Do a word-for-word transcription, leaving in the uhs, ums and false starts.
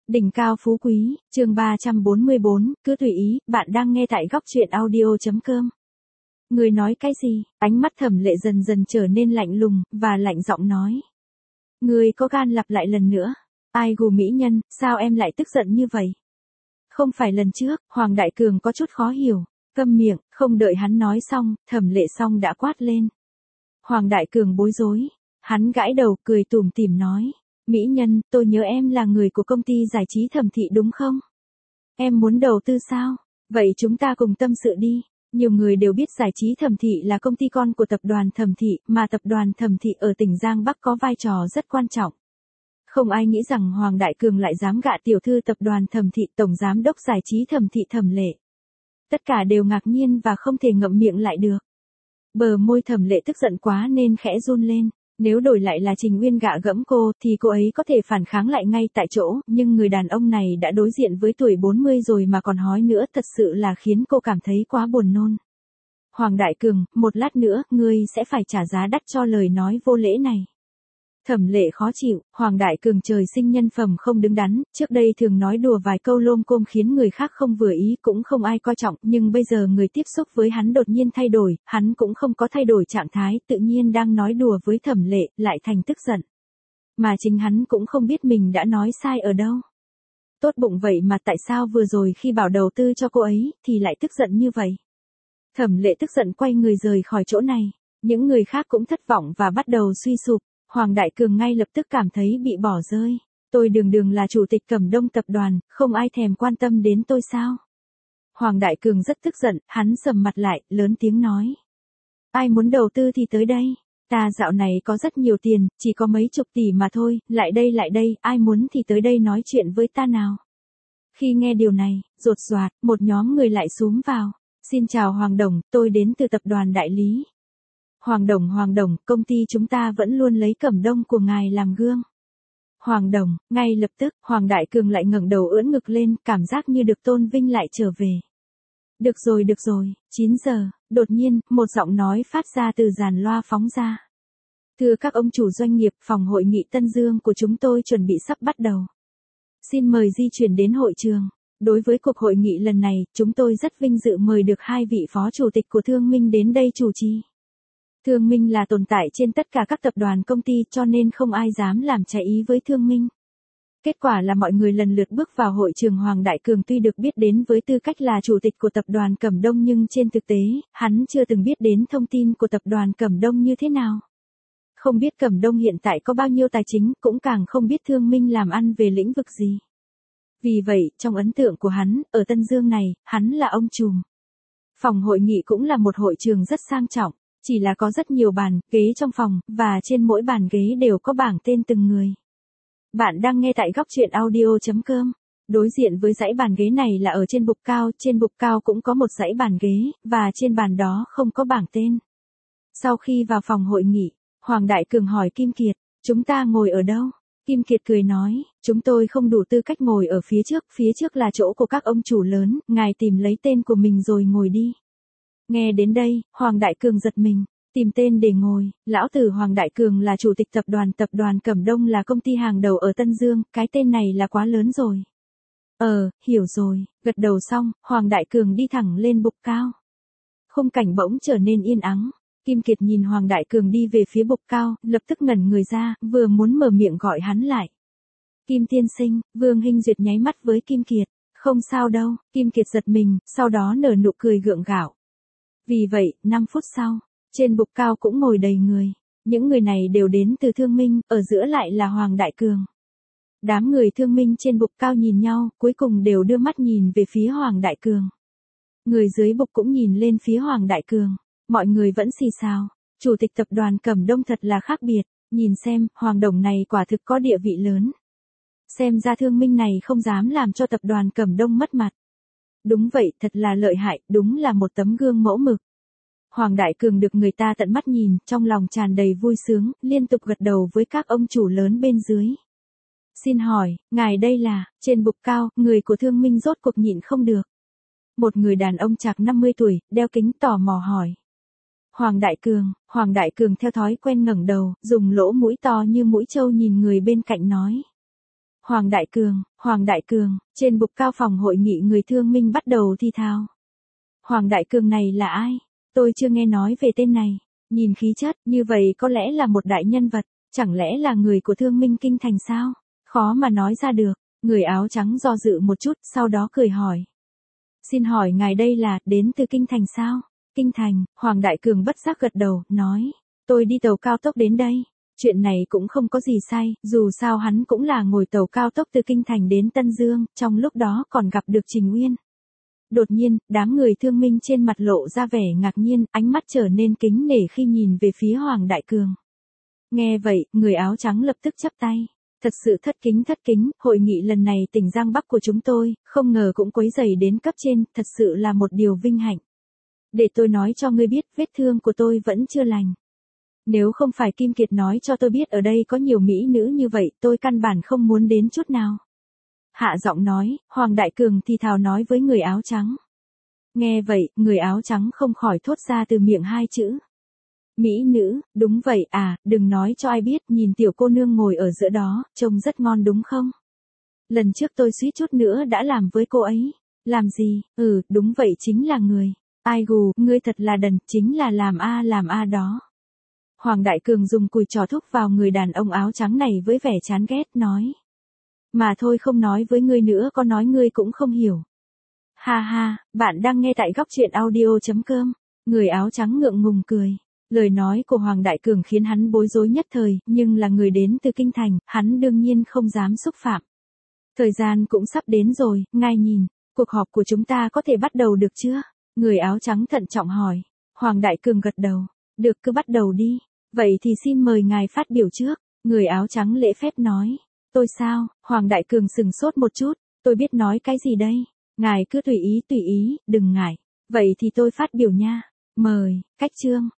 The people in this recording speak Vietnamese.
Đỉnh cao phú quý, chương ba trăm bốn mươi bốn, cứ tùy ý, bạn đang nghe tại góc truyện audio.com. Người nói cái gì? Ánh mắt Thẩm Lệ dần dần trở nên lạnh lùng, và lạnh giọng nói. Người có gan lặp lại lần nữa. Ai gù mỹ nhân, sao em lại tức giận như vậy? Không phải lần trước, Hoàng Đại Cường có chút khó hiểu. Câm miệng, không đợi hắn nói xong, Thẩm Lệ xong đã quát lên. Hoàng Đại Cường bối rối. Hắn gãi đầu, cười tủm tỉm nói. Mỹ nhân, tôi nhớ em là người của công ty giải trí Thẩm Thị đúng không? Em muốn đầu tư sao? Vậy chúng ta cùng tâm sự đi. Nhiều người đều biết giải trí Thẩm Thị là công ty con của tập đoàn Thẩm Thị, mà tập đoàn Thẩm Thị ở tỉnh Giang Bắc có vai trò rất quan trọng. Không ai nghĩ rằng Hoàng Đại Cường lại dám gạ tiểu thư tập đoàn Thẩm Thị, tổng giám đốc giải trí Thẩm Thị Thẩm Lệ. Tất cả đều ngạc nhiên và không thể ngậm miệng lại được. Bờ môi Thẩm Lệ tức giận quá nên khẽ run lên. Nếu đổi lại là Trình Uyên gạ gẫm cô thì cô ấy có thể phản kháng lại ngay tại chỗ, nhưng người đàn ông này đã đối diện với tuổi bốn mươi rồi mà còn hói nữa, thật sự là khiến cô cảm thấy quá buồn nôn. Hoàng Đại Cường, một lát nữa, ngươi sẽ phải trả giá đắt cho lời nói vô lễ này. Thẩm Lệ khó chịu, Hoàng Đại Cường trời sinh nhân phẩm không đứng đắn, trước đây thường nói đùa vài câu lôm côm khiến người khác không vừa ý, cũng không ai coi trọng, nhưng bây giờ người tiếp xúc với hắn đột nhiên thay đổi, hắn cũng không có thay đổi trạng thái, tự nhiên đang nói đùa với Thẩm Lệ, lại thành tức giận. Mà chính hắn cũng không biết mình đã nói sai ở đâu. Tốt bụng vậy mà tại sao vừa rồi khi bảo đầu tư cho cô ấy, thì lại tức giận như vậy? Thẩm Lệ tức giận quay người rời khỏi chỗ này, những người khác cũng thất vọng và bắt đầu suy sụp. Hoàng Đại Cường ngay lập tức cảm thấy bị bỏ rơi. Tôi đường đường là chủ tịch Cẩm Đông tập đoàn, không ai thèm quan tâm đến tôi sao? Hoàng Đại Cường rất tức giận, hắn sầm mặt lại, lớn tiếng nói. Ai muốn đầu tư thì tới đây. Ta dạo này có rất nhiều tiền, chỉ có mấy chục tỷ mà thôi, lại đây lại đây, ai muốn thì tới đây nói chuyện với ta nào. Khi nghe điều này, rột roạt, một nhóm người lại xúm vào. Xin chào Hoàng Đồng, tôi đến từ tập đoàn đại lý. Hoàng Đồng Hoàng Đồng, công ty chúng ta vẫn luôn lấy Cẩm Đông của ngài làm gương. Hoàng Đồng, ngay lập tức, Hoàng Đại Cường lại ngẩng đầu ưỡn ngực lên, cảm giác như được tôn vinh lại trở về. Được rồi được rồi, chín giờ, đột nhiên, một giọng nói phát ra từ dàn loa phóng ra. Thưa các ông chủ doanh nghiệp, phòng hội nghị Tân Dương của chúng tôi chuẩn bị sắp bắt đầu. Xin mời di chuyển đến hội trường. Đối với cuộc hội nghị lần này, chúng tôi rất vinh dự mời được hai vị phó chủ tịch của Thương Minh đến đây chủ trì. Thương Minh là tồn tại trên tất cả các tập đoàn công ty cho nên không ai dám làm trái ý với Thương Minh. Kết quả là mọi người lần lượt bước vào hội trường. Hoàng Đại Cường tuy được biết đến với tư cách là chủ tịch của tập đoàn Cẩm Đông nhưng trên thực tế, hắn chưa từng biết đến thông tin của tập đoàn Cẩm Đông như thế nào. Không biết Cẩm Đông hiện tại có bao nhiêu tài chính, cũng càng không biết Thương Minh làm ăn về lĩnh vực gì. Vì vậy, trong ấn tượng của hắn, ở Tân Dương này, hắn là ông trùm. Phòng hội nghị cũng là một hội trường rất sang trọng. Chỉ là có rất nhiều bàn, ghế trong phòng, và trên mỗi bàn ghế đều có bảng tên từng người. Bạn đang nghe tại góc truyện audio.com. Đối diện với dãy bàn ghế này là ở trên bục cao, trên bục cao cũng có một dãy bàn ghế, và trên bàn đó không có bảng tên. Sau khi vào phòng hội nghị, Hoàng Đại Cường hỏi Kim Kiệt, chúng ta ngồi ở đâu? Kim Kiệt cười nói, chúng tôi không đủ tư cách ngồi ở phía trước, phía trước là chỗ của các ông chủ lớn, ngài tìm lấy tên của mình rồi ngồi đi. Nghe đến đây, Hoàng Đại Cường giật mình, tìm tên để ngồi, lão tử Hoàng Đại Cường là chủ tịch tập đoàn, tập đoàn Cẩm Đông là công ty hàng đầu ở Tân Dương, cái tên này là quá lớn rồi. Ờ, hiểu rồi, gật đầu xong, Hoàng Đại Cường đi thẳng lên bục cao. Khung cảnh bỗng trở nên yên ắng, Kim Kiệt nhìn Hoàng Đại Cường đi về phía bục cao, lập tức ngẩn người ra, vừa muốn mở miệng gọi hắn lại. Kim tiên sinh, Vương Hinh Duyệt nháy mắt với Kim Kiệt, không sao đâu, Kim Kiệt giật mình, sau đó nở nụ cười gượng gạo. Vì vậy, năm phút sau, trên bục cao cũng ngồi đầy người. Những người này đều đến từ Thương Minh, ở giữa lại là Hoàng Đại Cường. Đám người Thương Minh trên bục cao nhìn nhau, cuối cùng đều đưa mắt nhìn về phía Hoàng Đại Cường. Người dưới bục cũng nhìn lên phía Hoàng Đại Cường. Mọi người vẫn xì xào. Chủ tịch tập đoàn Cẩm Đông thật là khác biệt. Nhìn xem, Hoàng Đồng này quả thực có địa vị lớn. Xem ra Thương Minh này không dám làm cho tập đoàn Cẩm Đông mất mặt. Đúng vậy, thật là lợi hại, đúng là một tấm gương mẫu mực. Hoàng Đại Cường được người ta tận mắt nhìn, trong lòng tràn đầy vui sướng, liên tục gật đầu với các ông chủ lớn bên dưới. Xin hỏi, ngài đây là, trên bục cao, người của Thương Minh rốt cuộc nhịn không được. Một người đàn ông chạc năm mươi tuổi, đeo kính tò mò hỏi. Hoàng Đại Cường, Hoàng Đại Cường theo thói quen ngẩng đầu, dùng lỗ mũi to như mũi trâu nhìn người bên cạnh nói. Hoàng Đại Cường, Hoàng Đại Cường, trên bục cao phòng hội nghị người thương minh bắt đầu thi thào. Hoàng Đại Cường này là ai? Tôi chưa nghe nói về tên này. Nhìn khí chất, như vậy có lẽ là một đại nhân vật, chẳng lẽ là người của thương minh kinh thành sao? Khó mà nói ra được. Người áo trắng do dự một chút, sau đó cười hỏi. Xin hỏi ngài đây là, đến từ kinh thành sao? Kinh thành, Hoàng Đại Cường bất giác gật đầu, nói. Tôi đi tàu cao tốc đến đây. Chuyện này cũng không có gì sai, dù sao hắn cũng là ngồi tàu cao tốc từ kinh thành đến Tân Dương, trong lúc đó còn gặp được Trình Uyên. Đột nhiên, đám người thương minh trên mặt lộ ra vẻ ngạc nhiên, ánh mắt trở nên kính nể khi nhìn về phía Hoàng Đại Cường. Nghe vậy, người áo trắng lập tức chắp tay. Thật sự thất kính thất kính, hội nghị lần này tỉnh Giang Bắc của chúng tôi, không ngờ cũng quấy rầy đến cấp trên, thật sự là một điều vinh hạnh. Để tôi nói cho ngươi biết, vết thương của tôi vẫn chưa lành. Nếu không phải Kim Kiệt nói cho tôi biết ở đây có nhiều mỹ nữ như vậy, tôi căn bản không muốn đến chút nào. Hạ giọng nói, Hoàng Đại Cường thì thào nói với người áo trắng. Nghe vậy, người áo trắng không khỏi thốt ra từ miệng hai chữ. Mỹ nữ, đúng vậy à, đừng nói cho ai biết, nhìn tiểu cô nương ngồi ở giữa đó, trông rất ngon đúng không? Lần trước tôi suýt chút nữa đã làm với cô ấy. Làm gì? Ừ, đúng vậy chính là người. Ai gù, ngươi thật là đần, chính là làm a làm a đó. Hoàng Đại Cường dùng cùi trò thúc vào người đàn ông áo trắng này với vẻ chán ghét, nói. Mà thôi không nói với ngươi nữa, có nói ngươi cũng không hiểu. Ha ha, bạn đang nghe tại góc truyện audio chấm com. Người áo trắng ngượng ngùng cười. Lời nói của Hoàng Đại Cường khiến hắn bối rối nhất thời, nhưng là người đến từ kinh thành, hắn đương nhiên không dám xúc phạm. Thời gian cũng sắp đến rồi, ngài nhìn, cuộc họp của chúng ta có thể bắt đầu được chưa? Người áo trắng thận trọng hỏi. Hoàng Đại Cường gật đầu. Được, cứ bắt đầu đi. Vậy thì xin mời ngài phát biểu trước. Người áo trắng lễ phép nói. Tôi sao? Hoàng Đại Cường sừng sốt một chút. Tôi biết nói cái gì đây? Ngài cứ tùy ý tùy ý, đừng ngại. Vậy thì tôi phát biểu nha. Mời, cách chương.